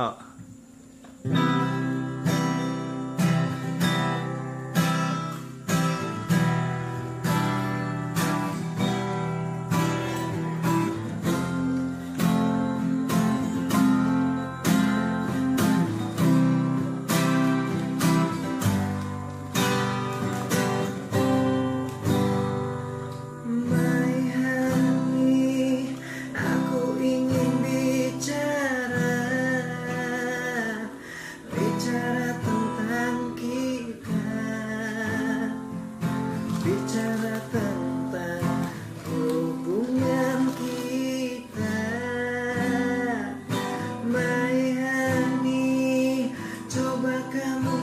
Oh. Bicara tentang hubungan kita, my honey, coba kamu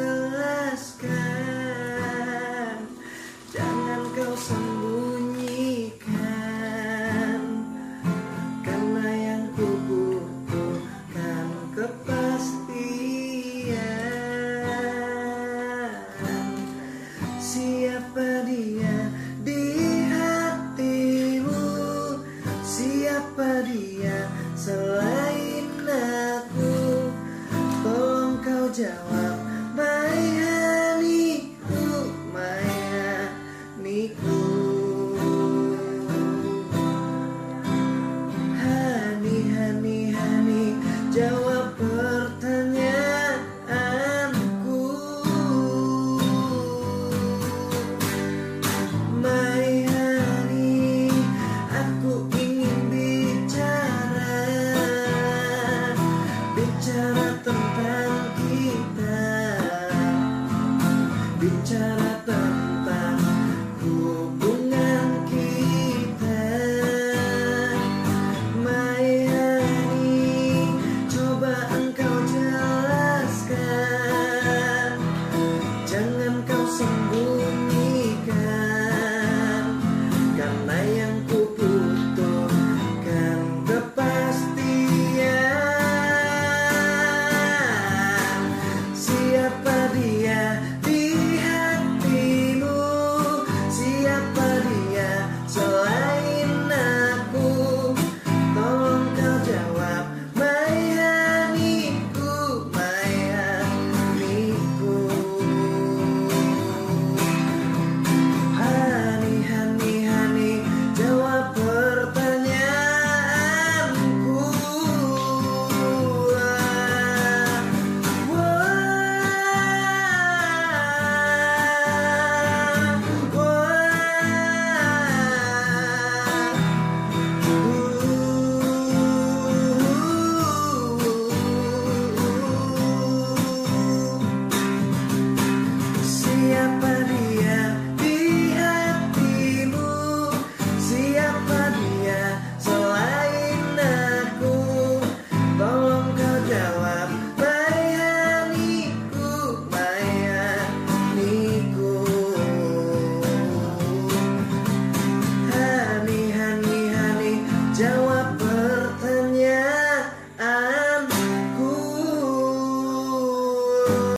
jelaskan, jangan kau sembunyikan, karena yang ku butuhkan kepastian. Siapa dia di hatimu? Siapa dia selain aku? Tolong kau jawab, my honey-ku, my honey-ku. Honey, honey, honey, jawab pertanyaanku. My honey, aku ingin bicara tentang kita, bicara